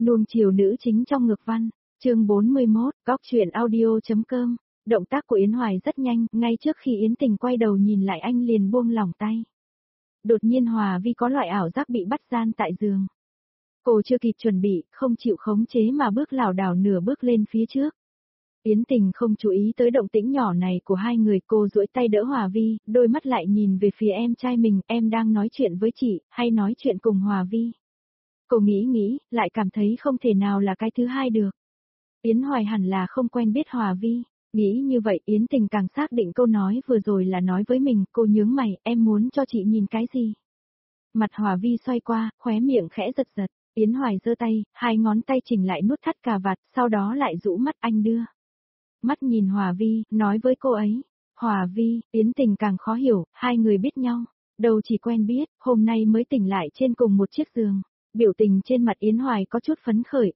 Nuông chiều nữ chính trong ngược văn, chương 41, góc truyện audio.com. Động tác của Yến Hoài rất nhanh, ngay trước khi Yến Tình quay đầu nhìn lại anh liền buông lỏng tay. Đột nhiên Hòa Vi có loại ảo giác bị bắt gian tại giường. Cô chưa kịp chuẩn bị, không chịu khống chế mà bước lảo đảo nửa bước lên phía trước. Yến Tình không chú ý tới động tĩnh nhỏ này của hai người, cô duỗi tay đỡ Hòa Vi, đôi mắt lại nhìn về phía em trai mình, em đang nói chuyện với chị, hay nói chuyện cùng Hòa Vi. Cô nghĩ, lại cảm thấy không thể nào là cái thứ hai được. Yến Hoài hẳn là không quen biết Hòa Vi. Nghĩ như vậy Yến Tình càng xác định câu nói vừa rồi là nói với mình, cô nhướng mày, em muốn cho chị nhìn cái gì? Mặt Hòa Vi xoay qua, khóe miệng khẽ giật giật, Yến Hoài giơ tay, hai ngón tay chỉnh lại nút thắt cà vạt, sau đó lại rũ mắt anh đưa. Mắt nhìn Hòa Vi, nói với cô ấy, Hòa Vi, Yến Tình càng khó hiểu, hai người biết nhau, đâu chỉ quen biết, hôm nay mới tỉnh lại trên cùng một chiếc giường. Biểu tình trên mặt Yến Hoài có chút phấn khởi,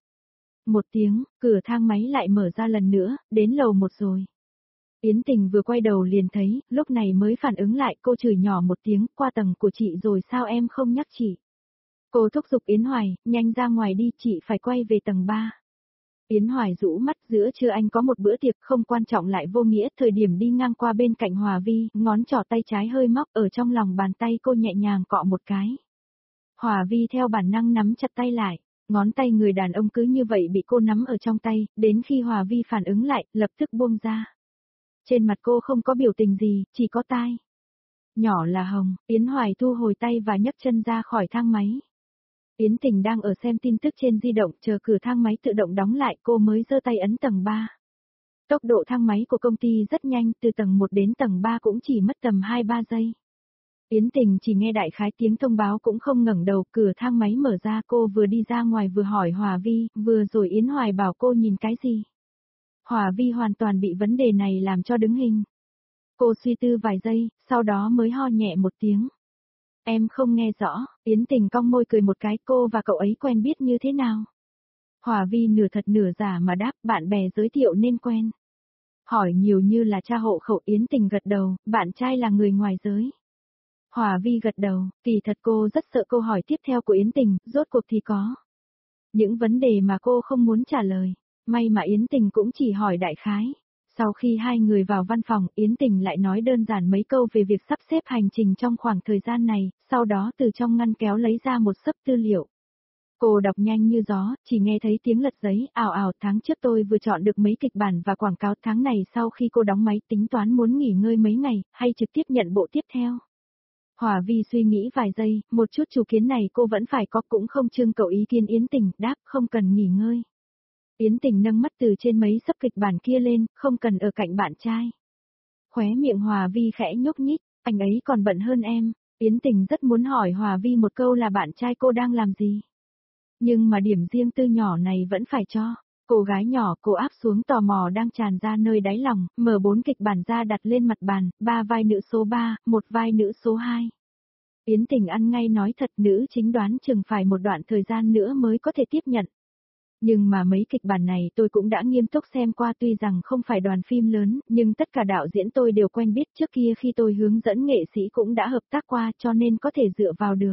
Một tiếng, cửa thang máy lại mở ra lần nữa, đến lầu 1 rồi. Yến Tình vừa quay đầu liền thấy, lúc này mới phản ứng lại, cô chửi nhỏ một tiếng, qua tầng của chị rồi sao em không nhắc chị. Cô thúc giục Yến Hoài, nhanh ra ngoài đi, chị phải quay về tầng 3. Yến Hoài rũ mắt, giữa trưa anh có một bữa tiệc không quan trọng lại vô nghĩa, thời điểm đi ngang qua bên cạnh Hòa Vi, ngón trỏ tay trái hơi móc ở trong lòng bàn tay cô nhẹ nhàng cọ một cái. Hòa Vi theo bản năng nắm chặt tay lại, ngón tay người đàn ông cứ như vậy bị cô nắm ở trong tay, đến khi Hòa Vi phản ứng lại, lập tức buông ra. Trên mặt cô không có biểu tình gì, chỉ có tai nhỏ là hồng. Yến Hoài thu hồi tay và nhấc chân ra khỏi thang máy. Yến Tình đang ở xem tin tức trên di động, chờ cửa thang máy tự động đóng lại cô mới giơ tay ấn tầng 3. Tốc độ thang máy của công ty rất nhanh, từ tầng 1 đến tầng 3 cũng chỉ mất tầm 2-3 giây. Yến Tình chỉ nghe đại khái tiếng thông báo cũng không ngẩng đầu, cửa thang máy mở ra, cô vừa đi ra ngoài vừa hỏi Hòa Vi, vừa rồi Yến Hoài bảo cô nhìn cái gì. Hòa Vi hoàn toàn bị vấn đề này làm cho đứng hình. Cô suy tư vài giây, sau đó mới ho nhẹ một tiếng. Em không nghe rõ, Yến Tình cong môi cười một cái, cô và cậu ấy quen biết như thế nào? Hòa Vi nửa thật nửa giả mà đáp, bạn bè giới thiệu nên quen. Hỏi nhiều như là tra hộ khẩu. Yến Tình gật đầu, bạn trai là người ngoài giới. Hòa Vi gật đầu, kỳ thật cô rất sợ câu hỏi tiếp theo của Yến Tình, rốt cuộc thì có những vấn đề mà cô không muốn trả lời, may mà Yến Tình cũng chỉ hỏi đại khái. Sau khi hai người vào văn phòng, Yến Tình lại nói đơn giản mấy câu về việc sắp xếp hành trình trong khoảng thời gian này, sau đó từ trong ngăn kéo lấy ra một xấp tư liệu. Cô đọc nhanh như gió, chỉ nghe thấy tiếng lật giấy, ào ào, tháng trước tôi vừa chọn được mấy kịch bản và quảng cáo, tháng này sau khi cô đóng máy tính toán muốn nghỉ ngơi mấy ngày, hay trực tiếp nhận bộ tiếp theo. Hòa Vi suy nghĩ vài giây, một chút chủ kiến này cô vẫn phải có, cũng không trưng cầu ý kiến. Yến Tình đáp, không cần nghỉ ngơi. Yến Tình nâng mắt từ trên mấy sấp kịch bản kia lên, không cần ở cạnh bạn trai. Khóe miệng Hòa Vi khẽ nhúc nhích, anh ấy còn bận hơn em. Yến Tình rất muốn hỏi Hòa Vi một câu là bạn trai cô đang làm gì. Nhưng mà điểm riêng tư nhỏ này vẫn phải cho. Cô gái nhỏ, cô áp xuống tò mò đang tràn ra nơi đáy lòng, mở 4 kịch bản ra đặt lên mặt bàn, 3 vai nữ số 3, 1 vai nữ số 2. Yến Tình ăn ngay nói thật, nữ chính đoán chừng phải một đoạn thời gian nữa mới có thể tiếp nhận. Nhưng mà mấy kịch bản này tôi cũng đã nghiêm túc xem qua, tuy rằng không phải đoàn phim lớn, nhưng tất cả đạo diễn tôi đều quen biết, trước kia khi tôi hướng dẫn nghệ sĩ cũng đã hợp tác qua, cho nên có thể dựa vào được.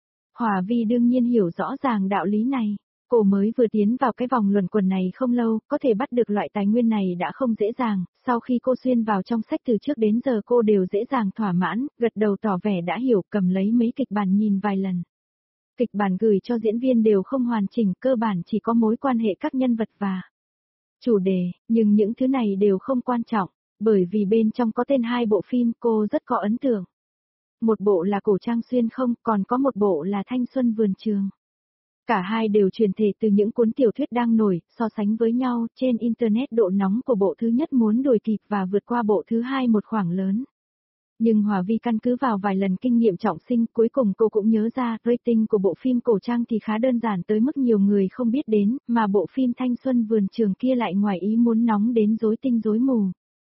Hòa Vi đương nhiên hiểu rõ ràng đạo lý này. Cô mới vừa tiến vào cái vòng luẩn quẩn này không lâu, có thể bắt được loại tài nguyên này đã không dễ dàng, sau khi cô xuyên vào trong sách từ trước đến giờ cô đều dễ dàng thỏa mãn, gật đầu tỏ vẻ đã hiểu, cầm lấy mấy kịch bản nhìn vài lần. Kịch bản gửi cho diễn viên đều không hoàn chỉnh, cơ bản chỉ có mối quan hệ các nhân vật và chủ đề, nhưng những thứ này đều không quan trọng, bởi vì bên trong có tên 2 bộ phim cô rất có ấn tượng. Một bộ là Cổ Trang Xuyên Không, còn có một bộ là Thanh Xuân Vườn Trường. Cả hai đều truyền thể từ những cuốn tiểu thuyết đang nổi, so sánh với nhau, trên Internet độ nóng của bộ thứ nhất muốn đuổi kịp và vượt qua bộ thứ hai một khoảng lớn. Nhưng Hòa Vi căn cứ vào vài lần kinh nghiệm trọng sinh, cuối cùng cô cũng nhớ ra, rating của bộ phim cổ trang thì khá đơn giản tới mức nhiều người không biết đến, mà bộ phim Thanh Xuân Vườn Trường kia lại ngoài ý muốn nóng đến rối tinh rối mù.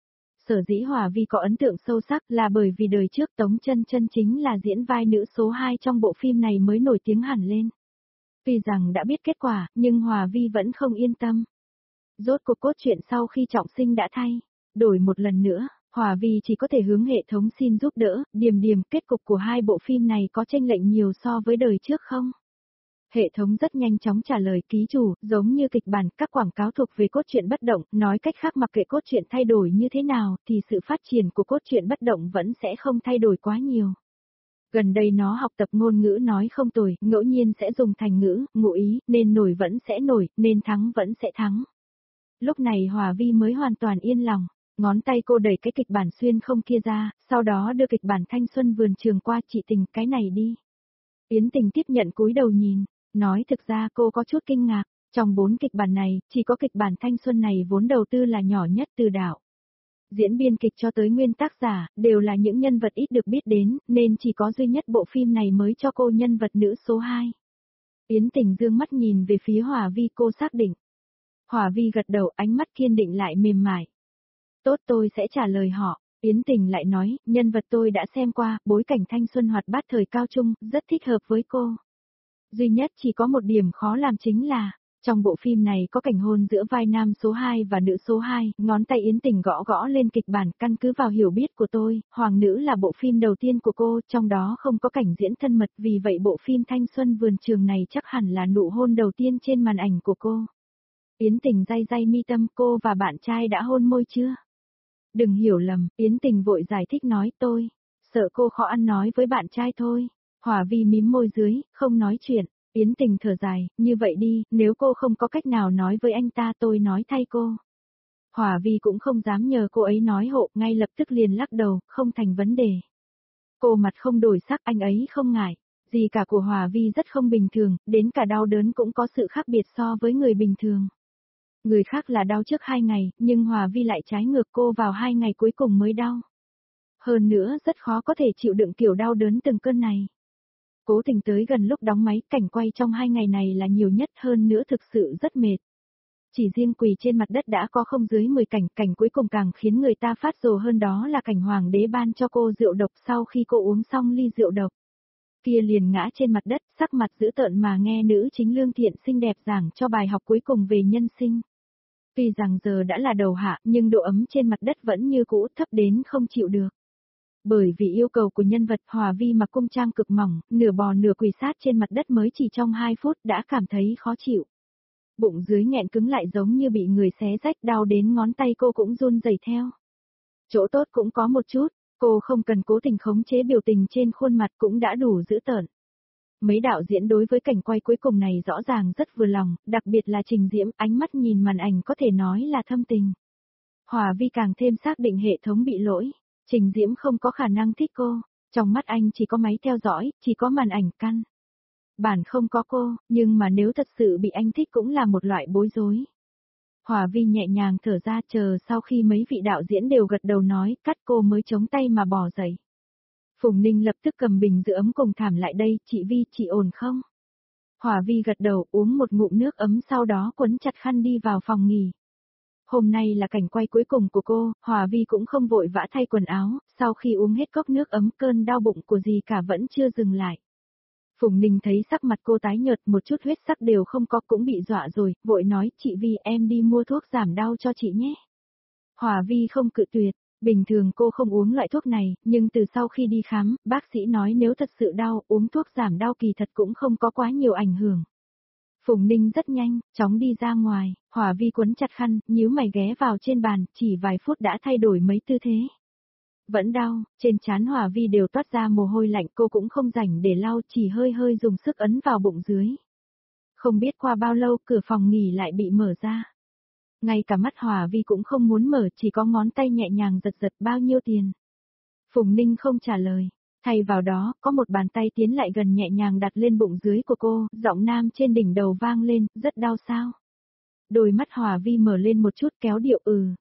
Sở dĩ Hòa Vi có ấn tượng sâu sắc là bởi vì đời trước Tống Chân Chân chính là diễn vai nữ số 2 trong bộ phim này mới nổi tiếng hẳn lên. Tuy rằng đã biết kết quả, nhưng Hòa Vi vẫn không yên tâm. Rốt cuộc cốt truyện sau khi trọng sinh đã thay đổi một lần nữa, Hòa Vi chỉ có thể hướng hệ thống xin giúp đỡ. Điềm kết cục của 2 bộ phim này có chênh lệch nhiều so với đời trước không? Hệ thống rất nhanh chóng trả lời ký chủ, giống như kịch bản, các quảng cáo thuộc về cốt truyện bất động, nói cách khác mặc kệ cốt truyện thay đổi như thế nào, thì sự phát triển của cốt truyện bất động vẫn sẽ không thay đổi quá nhiều. Gần đây nó học tập ngôn ngữ nói không tồi, ngẫu nhiên sẽ dùng thành ngữ, ngụ ý, nên nổi vẫn sẽ nổi, nên thắng vẫn sẽ thắng. Lúc này Hòa Vi mới hoàn toàn yên lòng, ngón tay cô đẩy cái kịch bản xuyên không kia ra, sau đó đưa kịch bản thanh xuân vườn trường qua, chị Tình cái này đi. Yến Tình tiếp nhận cúi đầu nhìn, nói thực ra cô có chút kinh ngạc, trong 4 kịch bản này, chỉ có kịch bản thanh xuân này vốn đầu tư là nhỏ nhất từ đạo. Diễn biên kịch cho tới nguyên tác giả, đều là những nhân vật ít được biết đến, nên chỉ có duy nhất bộ phim này mới cho cô nhân vật nữ số 2. Yến Tình dương mắt nhìn về phía Hòa Vi, cô xác định. Hòa Vi gật đầu, ánh mắt kiên định lại mềm mại. Tốt, tôi sẽ trả lời họ. Yến Tình lại nói, nhân vật tôi đã xem qua, bối cảnh thanh xuân hoạt bát thời cao trung, rất thích hợp với cô. Duy nhất chỉ có một điểm khó làm chính là, trong bộ phim này có cảnh hôn giữa vai nam số 2 và nữ số 2, ngón tay Yến Tình gõ gõ lên kịch bản, căn cứ vào hiểu biết của tôi, Hoàng Nữ là bộ phim đầu tiên của cô, trong đó không có cảnh diễn thân mật, vì vậy bộ phim thanh xuân vườn trường này chắc hẳn là nụ hôn đầu tiên trên màn ảnh của cô. Yến Tình day day mi tâm, cô và bạn trai đã hôn môi chưa? Đừng hiểu lầm, Yến Tình vội giải thích nói, tôi sợ cô khó ăn nói với bạn trai thôi. Hòa Vi mím môi dưới, không nói chuyện. Yến Tình thở dài, như vậy đi, nếu cô không có cách nào nói với anh ta tôi nói thay cô. Hòa Vi cũng không dám nhờ cô ấy nói hộ, ngay lập tức liền lắc đầu, không thành vấn đề. Cô mặt không đổi sắc, anh ấy không ngại. Gì cả của Hòa Vi rất không bình thường, đến cả đau đớn cũng có sự khác biệt so với người bình thường. Người khác là đau trước 2 ngày, nhưng Hòa Vi lại trái ngược, cô vào 2 ngày cuối cùng mới đau. Hơn nữa rất khó có thể chịu đựng kiểu đau đớn từng cơn này. Cố Tình tới gần lúc đóng máy, cảnh quay trong 2 ngày này là nhiều nhất, hơn nữa thực sự rất mệt. Chỉ riêng quỳ trên mặt đất đã có không dưới 10 cảnh, cảnh cuối cùng càng khiến người ta phát rồ hơn, đó là cảnh hoàng đế ban cho cô rượu độc sau khi cô uống xong ly rượu độc. Kia liền ngã trên mặt đất, sắc mặt dữ tợn mà nghe nữ chính Lương Thiện xinh đẹp giảng cho bài học cuối cùng về nhân sinh. Tuy rằng giờ đã là đầu hạ, nhưng độ ấm trên mặt đất vẫn như cũ, thấp đến không chịu được. Bởi vì yêu cầu của nhân vật, Hòa Vi mặc cung trang cực mỏng, nửa bò nửa quỳ sát trên mặt đất mới chỉ trong 2 phút đã cảm thấy khó chịu. Bụng dưới nghẹn cứng lại giống như bị người xé rách, đau đến ngón tay cô cũng run rẩy theo. Chỗ tốt cũng có một chút, cô không cần cố tình khống chế biểu tình trên khuôn mặt cũng đã đủ dữ tợn. Mấy đạo diễn đối với cảnh quay cuối cùng này rõ ràng rất vừa lòng, đặc biệt là Trình Diễm, ánh mắt nhìn màn ảnh có thể nói là thâm tình. Hòa Vi càng thêm xác định hệ thống bị lỗi. Trình Diễm không có khả năng thích cô, trong mắt anh chỉ có máy theo dõi, chỉ có màn ảnh căn. Bản không có cô, nhưng mà nếu thật sự bị anh thích cũng là một loại bối rối. Hòa Vi nhẹ nhàng thở ra, chờ sau khi mấy vị đạo diễn đều gật đầu nói, cắt, cô mới chống tay mà bỏ dậy. Phùng Ninh lập tức cầm bình giữ ấm cùng thảm lại đây, chị Vi, chị ổn không? Hòa Vi gật đầu, uống một ngụm nước ấm, sau đó quấn chặt khăn đi vào phòng nghỉ. Hôm nay là cảnh quay cuối cùng của cô, Hòa Vi cũng không vội vã thay quần áo, sau khi uống hết cốc nước ấm, cơn đau bụng của gì cả vẫn chưa dừng lại. Phùng Ninh thấy sắc mặt cô tái nhợt, một chút huyết sắc đều không có, cũng bị dọa rồi, vội nói, chị Vi, em đi mua thuốc giảm đau cho chị nhé. Hòa Vi không cự tuyệt, bình thường cô không uống loại thuốc này, nhưng từ sau khi đi khám, bác sĩ nói nếu thật sự đau, uống thuốc giảm đau kỳ thật cũng không có quá nhiều ảnh hưởng. Phùng Ninh rất nhanh, chóng đi ra ngoài, Hòa Vi quấn chặt khăn, nhíu mày ghé vào trên bàn, chỉ vài phút đã thay đổi mấy tư thế. Vẫn đau, trên trán Hòa Vi đều toát ra mồ hôi lạnh, cô cũng không rảnh để lau, chỉ hơi hơi dùng sức ấn vào bụng dưới. Không biết qua bao lâu cửa phòng nghỉ lại bị mở ra. Ngay cả mắt Hòa Vi cũng không muốn mở, chỉ có ngón tay nhẹ nhàng giật giật, bao nhiêu tiền. Phùng Ninh không trả lời. Thay vào đó, có một bàn tay tiến lại gần nhẹ nhàng đặt lên bụng dưới của cô, giọng nam trên đỉnh đầu vang lên, rất đau sao? Đôi mắt Hòa Vi mở lên một chút, kéo điệu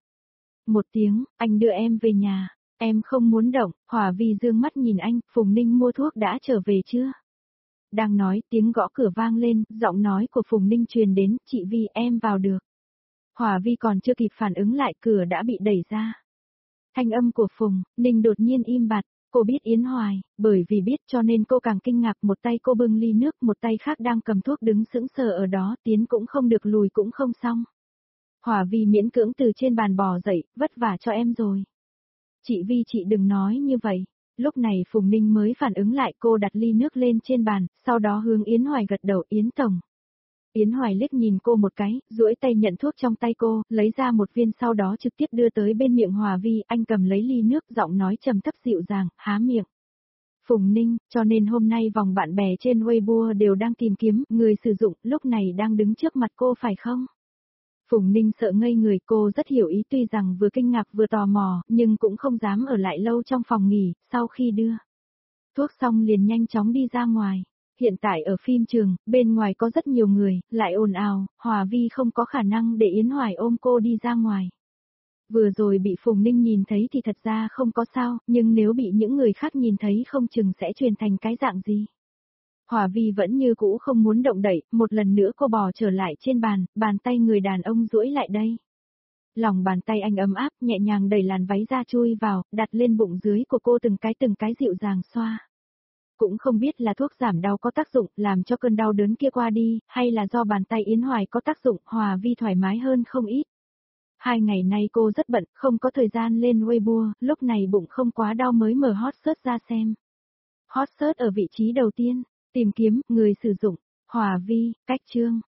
một tiếng, anh đưa em về nhà, em không muốn động. Hòa Vi dương mắt nhìn anh, Phùng Ninh mua thuốc đã trở về chưa? Đang nói, tiếng gõ cửa vang lên, giọng nói của Phùng Ninh truyền đến, chị Vi, em vào được. Hòa Vi còn chưa kịp phản ứng lại, cửa đã bị đẩy ra. Thanh âm của Phùng Ninh đột nhiên im bặt. Cô biết Yến Hoài, bởi vì biết cho nên cô càng kinh ngạc, một tay cô bưng ly nước, một tay khác đang cầm thuốc đứng sững sờ ở đó, tiến cũng không được lùi cũng không xong. Hòa Vi miễn cưỡng từ trên bàn bò dậy, vất vả cho em rồi. Chị Vi, chị đừng nói như vậy. Lúc này Phùng Ninh mới phản ứng lại, cô đặt ly nước lên trên bàn, sau đó hướng Yến Hoài gật đầu. Yến tổng. Yến Hoài liếc nhìn cô một cái, duỗi tay nhận thuốc trong tay cô, lấy ra một viên sau đó trực tiếp đưa tới bên miệng Hòa Vi. Anh cầm lấy ly nước, giọng nói trầm thấp dịu dàng, há miệng. Phùng Ninh, cho nên hôm nay vòng bạn bè trên Weibo đều đang tìm kiếm người sử dụng, lúc này đang đứng trước mặt cô phải không? Phùng Ninh sợ ngây người, cô rất hiểu ý, tuy rằng vừa kinh ngạc vừa tò mò, nhưng cũng không dám ở lại lâu trong phòng nghỉ. Sau khi đưa thuốc xong liền nhanh chóng đi ra ngoài. Hiện tại ở phim trường, bên ngoài có rất nhiều người, lại ồn ào, Hòa Vi không có khả năng để Yến Hoài ôm cô đi ra ngoài. Vừa rồi bị Phùng Ninh nhìn thấy thì thật ra không có sao, nhưng nếu bị những người khác nhìn thấy không chừng sẽ truyền thành cái dạng gì. Hòa Vi vẫn như cũ không muốn động đậy, một lần nữa cô bò trở lại trên bàn, bàn tay người đàn ông duỗi lại đây. Lòng bàn tay anh ấm áp, nhẹ nhàng đẩy làn váy ra chui vào, đặt lên bụng dưới của cô từng cái dịu dàng xoa. Cũng không biết là thuốc giảm đau có tác dụng, làm cho cơn đau đớn kia qua đi, hay là do bàn tay Yến Hoài có tác dụng, Hòa Vi thoải mái hơn không ít. 2 ngày nay cô rất bận, không có thời gian lên Weibo, lúc này bụng không quá đau mới mở hot search ra xem. Hot search ở vị trí đầu tiên, tìm kiếm, người sử dụng, Hòa Vi, cách chương.